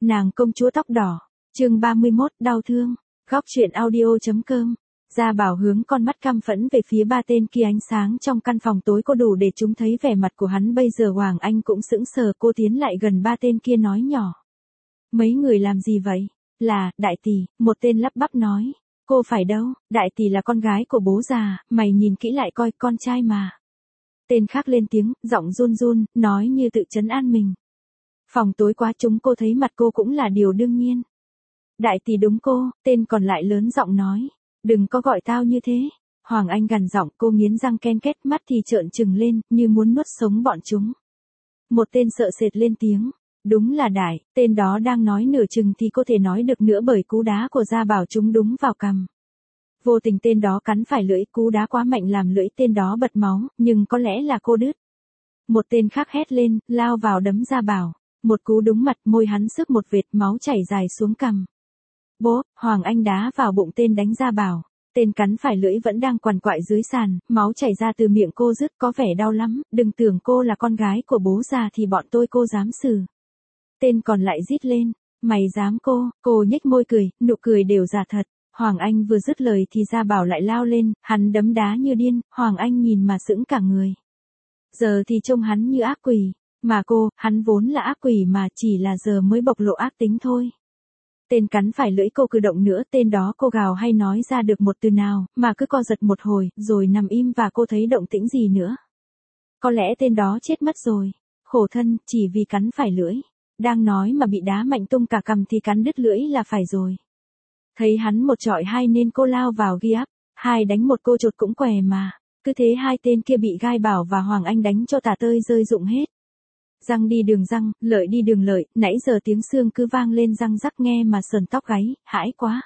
Nàng công chúa tóc đỏ. Chương 31, đau thương. Góc truyện audio.com. Gia Bảo hướng con mắt căm phẫn về phía ba tên kia, ánh sáng trong căn phòng tối có đủ để chúng thấy vẻ mặt của hắn bây giờ. Hoàng Anh cũng sững sờ, cô tiến lại gần ba tên kia nói nhỏ. Mấy người làm gì vậy? Là, đại tỷ, một tên lắp bắp nói. Cô phải đâu, đại tỷ là con gái của bố già, mày nhìn kỹ lại coi, con trai mà. Tên khác lên tiếng, giọng run run, nói như tự trấn an mình. Phòng tối quá, chúng cô thấy mặt cô cũng là điều đương nhiên. Đại tỷ đúng cô, tên còn lại lớn giọng nói. Đừng có gọi tao như thế. Hoàng Anh gằn giọng, cô nghiến răng ken két, mắt thì trợn trừng lên, như muốn nuốt sống bọn chúng. Một tên sợ sệt lên tiếng. Đúng là Đại, tên đó đang nói nửa chừng thì có thể nói được nữa bởi cú đá của Gia Bảo chúng đúng vào cằm. Vô tình tên đó cắn phải lưỡi, cú đá quá mạnh làm lưỡi tên đó bật máu, nhưng có lẽ là cô đứt. Một tên khác hét lên, lao vào đấm Gia Bảo. Một cú đúng mặt, môi hắn xước một vệt, máu chảy dài xuống cằm. Bố, Hoàng Anh đá vào bụng tên đánh Gia Bảo. Tên cắn phải lưỡi vẫn đang quằn quại dưới sàn, máu chảy ra từ miệng cô rứt, có vẻ đau lắm, đừng tưởng cô là con gái của bố già thì bọn tôi cô dám xử. Tên còn lại rít lên, mày dám cô nhếch môi cười, nụ cười đều giả thật. Hoàng Anh vừa dứt lời thì Gia Bảo lại lao lên, hắn đấm đá như điên, Hoàng Anh nhìn mà sững cả người. Giờ thì trông hắn như ác quỷ, mà hắn vốn là ác quỷ mà, chỉ là giờ mới bộc lộ ác tính thôi. Tên cắn phải lưỡi cô cử động nữa, tên đó cô gào hay nói ra được một từ nào, mà cứ co giật một hồi, rồi nằm im và cô thấy động tĩnh gì nữa. Có lẽ tên đó chết mất rồi, khổ thân, chỉ vì cắn phải lưỡi. Đang nói mà bị đá mạnh tung cả cằm thì cắn đứt lưỡi là phải rồi. Thấy hắn một chọi hai nên cô lao vào ghi áp, hai đánh một cô chột cũng què mà. Cứ thế hai tên kia bị Gai Bảo và Hoàng Anh đánh cho tả tơi rơi rụng hết. Răng đi đường răng, lợi đi đường lợi, nãy giờ tiếng xương cứ vang lên răng rắc nghe mà sờn tóc gáy, hãi quá.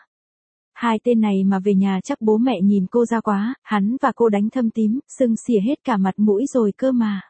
Hai tên này mà về nhà chắc bố mẹ nhìn cô ra quá, hắn và cô đánh thâm tím, sưng xỉa hết cả mặt mũi rồi cơ mà.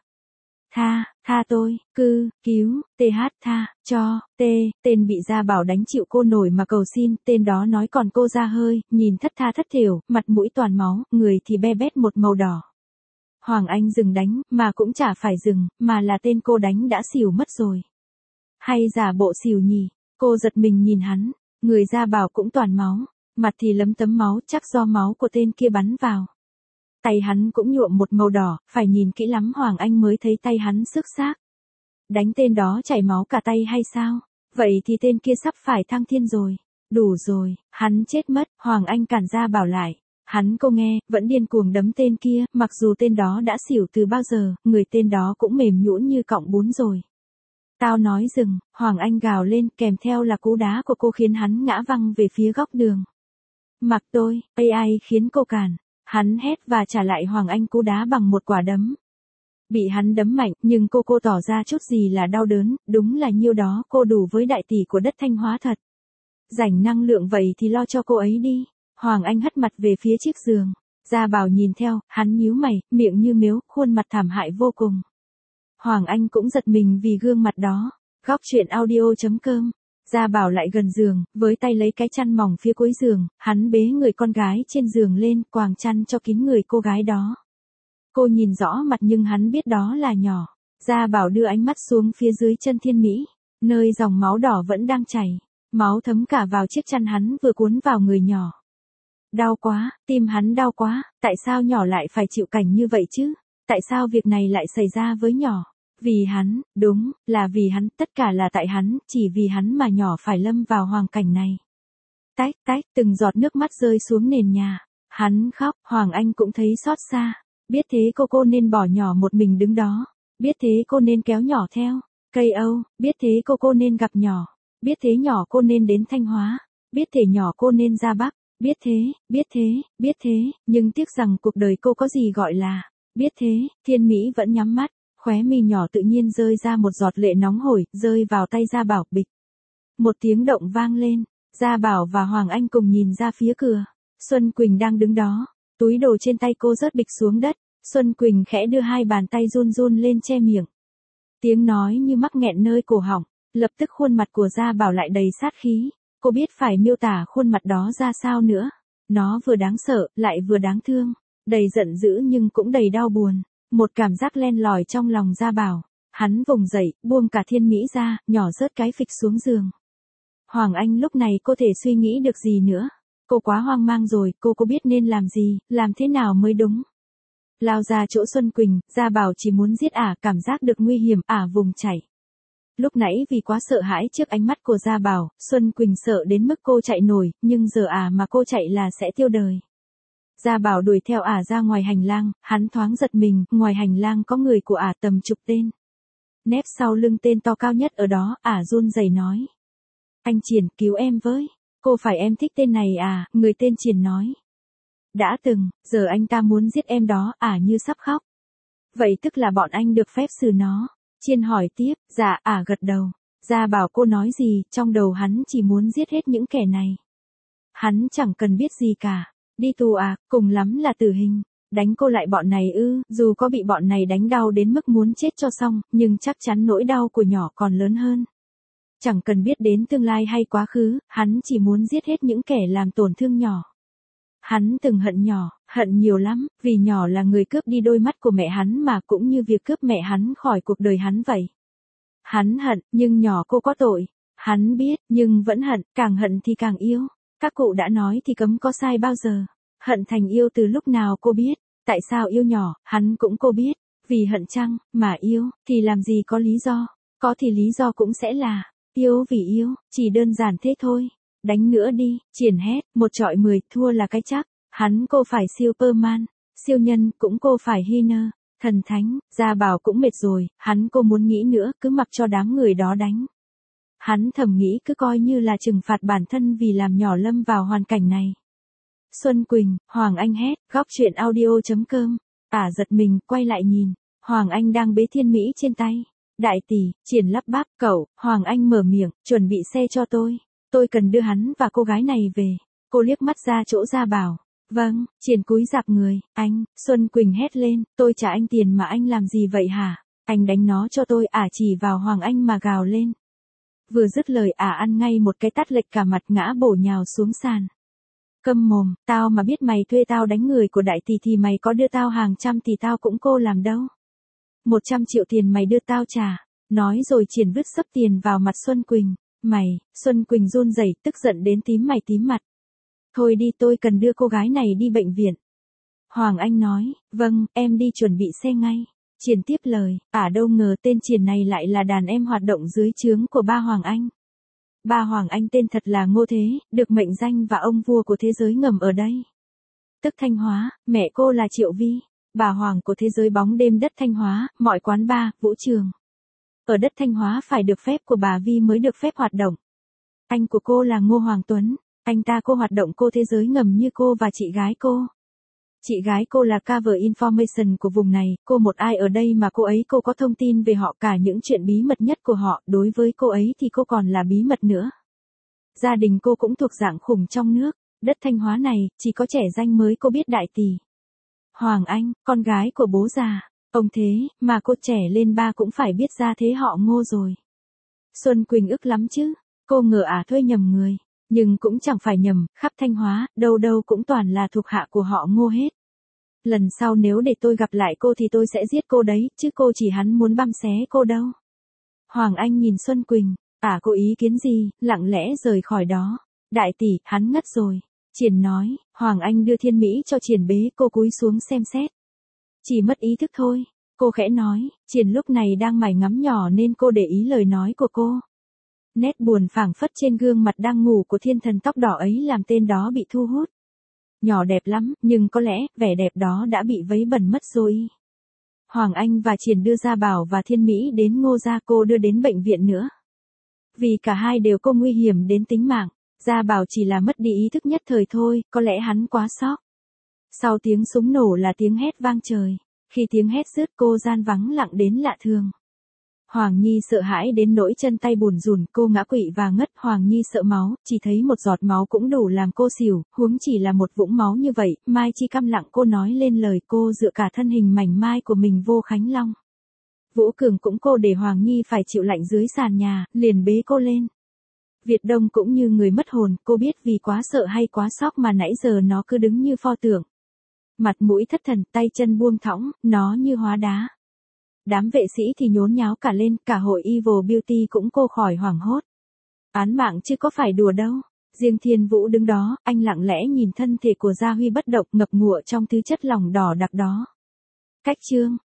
Tha tôi, cứu, tha, cho, tên bị Gia Bảo đánh chịu cô nổi mà cầu xin, tên đó nói còn cô ra hơi, nhìn thất tha thất thểu, mặt mũi toàn máu, người thì be bét một màu đỏ. Hoàng Anh dừng đánh, mà cũng chả phải dừng, mà là tên cô đánh đã xỉu mất rồi. Hay giả bộ xỉu nhỉ, cô giật mình nhìn hắn, người Gia Bảo cũng toàn máu, mặt thì lấm tấm máu, chắc do máu của tên kia bắn vào. Tay hắn cũng nhuộm một màu đỏ, phải nhìn kỹ lắm Hoàng Anh mới thấy tay hắn xước xác. Đánh tên đó chảy máu cả tay hay sao? Vậy thì tên kia sắp phải thăng thiên rồi. Đủ rồi, hắn chết mất, Hoàng Anh cản Gia Bảo lại. Hắn cô nghe, vẫn điên cuồng đấm tên kia, mặc dù tên đó đã xỉu từ bao giờ, người tên đó cũng mềm nhũn như cọng bún rồi. Tao nói dừng, Hoàng Anh gào lên, kèm theo là cú đá của cô khiến hắn ngã văng về phía góc đường. Mặc tôi, AI khiến cô cản. Hắn hét và trả lại Hoàng Anh cú đá bằng một quả đấm. Bị hắn đấm mạnh, nhưng cô tỏ ra chút gì là đau đớn, đúng là nhiêu đó cô đủ với đại tỷ của đất Thanh Hóa thật. Rảnh năng lượng vậy thì lo cho cô ấy đi. Hoàng Anh hất mặt về phía chiếc giường. Gia Bảo nhìn theo, hắn nhíu mày, miệng như miếu, khuôn mặt thảm hại vô cùng. Hoàng Anh cũng giật mình vì gương mặt đó. Góc truyện audio.com. Gia Bảo lại gần giường, với tay lấy cái chăn mỏng phía cuối giường, hắn bế người con gái trên giường lên, quàng chăn cho kín người cô gái đó. Cô nhìn rõ mặt nhưng hắn biết đó là nhỏ. Gia Bảo đưa ánh mắt xuống phía dưới chân Thiên Mỹ, nơi dòng máu đỏ vẫn đang chảy. Máu thấm cả vào chiếc chăn hắn vừa cuốn vào người nhỏ. Đau quá, tim hắn đau quá, tại sao nhỏ lại phải chịu cảnh như vậy chứ? Tại sao việc này lại xảy ra với nhỏ? Vì hắn, đúng, là vì hắn, tất cả là tại hắn, chỉ vì hắn mà nhỏ phải lâm vào hoàn cảnh này. Tách, từng giọt nước mắt rơi xuống nền nhà. Hắn khóc, Hoàng Anh cũng thấy xót xa. Biết thế cô nên bỏ nhỏ một mình đứng đó. Biết thế cô nên kéo nhỏ theo. Cây Âu, biết thế cô nên gặp nhỏ. Biết thế nhỏ cô nên đến Thanh Hóa. Biết thế nhỏ cô nên ra Bắc. Biết thế, nhưng tiếc rằng cuộc đời cô có gì gọi là biết thế. Thiên Mỹ vẫn nhắm mắt. Khóe mi nhỏ tự nhiên rơi ra một giọt lệ nóng hổi, rơi vào tay Gia Bảo, bịch. Một tiếng động vang lên, Gia Bảo và Hoàng Anh cùng nhìn ra phía cửa. Xuân Quỳnh đang đứng đó, túi đồ trên tay cô rớt bịch xuống đất, Xuân Quỳnh khẽ đưa hai bàn tay run run lên che miệng. Tiếng nói như mắc nghẹn nơi cổ họng, lập tức khuôn mặt của Gia Bảo lại đầy sát khí. Cô biết phải miêu tả khuôn mặt đó ra sao nữa. Nó vừa đáng sợ, lại vừa đáng thương, đầy giận dữ nhưng cũng đầy đau buồn. Một cảm giác len lỏi trong lòng Gia Bảo. Hắn vùng dậy, buông cả Thiên Mỹ ra, nhỏ rớt cái phịch xuống giường. Hoàng Anh lúc này cô thể suy nghĩ được gì nữa. Cô quá hoang mang rồi, cô biết nên làm gì, làm thế nào mới đúng. Lao ra chỗ Xuân Quỳnh, Gia Bảo chỉ muốn giết ả, cảm giác được nguy hiểm, ả vùng chạy. Lúc nãy vì quá sợ hãi trước ánh mắt của Gia Bảo, Xuân Quỳnh sợ đến mức cô chạy nổi, nhưng giờ mà cô chạy là sẽ tiêu đời. Gia Bảo đuổi theo ả ra ngoài hành lang, hắn thoáng giật mình, ngoài hành lang có người của ả tầm chục tên. Nép sau lưng tên to cao nhất ở đó, ả run rẩy nói. Anh Triển, cứu em với. Cô phải em thích tên này à, người tên Triển nói. Đã từng, giờ anh ta muốn giết em đó, ả như sắp khóc. Vậy tức là bọn anh được phép xử nó. Chiên hỏi tiếp, dạ, ả gật đầu. Gia Bảo cô nói gì, trong đầu hắn chỉ muốn giết hết những kẻ này. Hắn chẳng cần biết gì cả. Đi tù à, cùng lắm là tử hình. Đánh cô lại bọn này ư, dù có bị bọn này đánh đau đến mức muốn chết cho xong, nhưng chắc chắn nỗi đau của nhỏ còn lớn hơn. Chẳng cần biết đến tương lai hay quá khứ, hắn chỉ muốn giết hết những kẻ làm tổn thương nhỏ. Hắn từng hận nhỏ, hận nhiều lắm, vì nhỏ là người cướp đi đôi mắt của mẹ hắn mà cũng như việc cướp mẹ hắn khỏi cuộc đời hắn vậy. Hắn hận, nhưng nhỏ cô có tội. Hắn biết, nhưng vẫn hận, càng hận thì càng yêu. Các cụ đã nói thì cấm có sai bao giờ. Hận thành yêu từ lúc nào cô biết. Tại sao yêu nhỏ, hắn cũng cô biết. Vì hận chăng, mà yêu, thì làm gì có lý do. Có thì lý do cũng sẽ là, yêu vì yêu, chỉ đơn giản thế thôi. Đánh nữa đi, Triển hét, 1 chọi 10, thua là cái chắc. Hắn cô phải Superman, siêu nhân, cũng cô phải Healer, thần thánh. Gia Bảo cũng mệt rồi, hắn cô muốn nghĩ nữa, cứ mặc cho đám người đó đánh. Hắn thầm nghĩ cứ coi như là trừng phạt bản thân vì làm nhỏ lâm vào hoàn cảnh này. Xuân Quỳnh, Hoàng Anh hét, góc truyện audio.com. Ả giật mình, quay lại nhìn. Hoàng Anh đang bế Thiên Mỹ trên tay. Đại tỷ, Triển lắp bắp, cậu, Hoàng Anh mở miệng, chuẩn bị xe cho tôi. Tôi cần đưa hắn và cô gái này về. Cô liếc mắt ra chỗ Gia Bảo. Vâng, Triển cúi rạp người, anh, Xuân Quỳnh hét lên, tôi trả anh tiền mà anh làm gì vậy hả? Anh đánh nó cho tôi, chỉ vào Hoàng Anh mà gào lên. Vừa dứt lời ăn ngay một cái tát lệch cả mặt ngã bổ nhào xuống sàn. Câm mồm, tao mà biết mày thuê tao đánh người của đại tỷ thì mày có đưa tao hàng trăm thì tao cũng cô làm đâu. 100 triệu tiền mày đưa tao trả. Nói rồi Triển vứt sấp tiền vào mặt Xuân Quỳnh. Mày, Xuân Quỳnh run rẩy, tức giận đến tím mày tím mặt. Thôi đi, tôi cần đưa cô gái này đi bệnh viện. Hoàng Anh nói, vâng, em đi chuẩn bị xe ngay. Triển tiếp lời, đâu ngờ tên Triển này lại là đàn em hoạt động dưới trướng của ba Hoàng Anh. Ba Hoàng Anh tên thật là Ngô Thế, được mệnh danh và ông vua của thế giới ngầm ở đây. Tức Thanh Hóa, mẹ cô là Triệu Vi, bà Hoàng của thế giới bóng đêm đất Thanh Hóa, mọi quán bar, vũ trường. Ở đất Thanh Hóa phải được phép của bà Vi mới được phép hoạt động. Anh của cô là Ngô Hoàng Tuấn, anh ta cô hoạt động cô thế giới ngầm như cô và chị gái cô. Chị gái cô là cover information của vùng này, cô một ai ở đây mà cô có thông tin về họ, cả những chuyện bí mật nhất của họ, đối với cô ấy thì cô còn là bí mật nữa. Gia đình cô cũng thuộc dạng khủng trong nước, đất Thanh Hóa này, chỉ có trẻ danh mới cô biết đại tỷ. Hoàng Anh, con gái của bố già, ông thế, mà cô trẻ lên ba cũng phải biết ra thế họ Ngô rồi. Xuân Quỳnh ức lắm chứ, cô ngờ thuê nhầm người. Nhưng cũng chẳng phải nhầm, khắp Thanh Hóa, đâu đâu cũng toàn là thuộc hạ của họ Ngô hết. Lần sau nếu để tôi gặp lại cô thì tôi sẽ giết cô đấy, chứ cô chỉ hắn muốn băm xé cô đâu. Hoàng Anh nhìn Xuân Quỳnh, có ý kiến gì, lặng lẽ rời khỏi đó. Đại tỷ, hắn ngất rồi. Triển nói, Hoàng Anh đưa Thiên Mỹ cho Triển bế, cô cúi xuống xem xét. Chỉ mất ý thức thôi, cô khẽ nói, Triển lúc này đang mải ngắm nhỏ nên cô để ý lời nói của cô. Nét buồn phảng phất trên gương mặt đang ngủ của thiên thần tóc đỏ ấy làm tên đó bị thu hút. Nhỏ đẹp lắm, nhưng có lẽ, vẻ đẹp đó đã bị vấy bẩn mất rồi. Hoàng Anh và Triển đưa Gia Bảo và Thiên Mỹ đến Ngô gia, cô đưa đến bệnh viện nữa. Vì cả hai đều có nguy hiểm đến tính mạng, Gia Bảo chỉ là mất đi ý thức nhất thời thôi, có lẽ hắn quá sốc. Sau tiếng súng nổ là tiếng hét vang trời. Khi tiếng hét dứt cô gian vắng lặng đến lạ thường. Hoàng Nhi sợ hãi đến nỗi chân tay bùn rùn, cô ngã quỵ và ngất. Hoàng Nhi sợ máu, chỉ thấy một giọt máu cũng đủ làm cô xỉu, huống chỉ là một vũng máu như vậy. Mai Chi câm lặng, cô nói lên lời, cô dựa cả thân hình mảnh mai của mình vô Khánh Long. Vũ Cường cũng cô để Hoàng Nhi phải chịu lạnh dưới sàn nhà, liền bế cô lên. Việt Đông cũng như người mất hồn, cô biết vì quá sợ hay quá sốc mà nãy giờ nó cứ đứng như pho tượng. Mặt mũi thất thần, tay chân buông thõng, nó như hóa đá. Đám vệ sĩ thì nhốn nháo cả lên, cả hội Evil Beauty cũng cô khỏi hoảng hốt. án mạng chứ có phải đùa đâu. Riêng Thiên Vũ đứng đó, anh lặng lẽ nhìn thân thể của Gia Huy bất động ngập ngụa trong thứ chất lỏng đỏ đặc đó. Khách trương,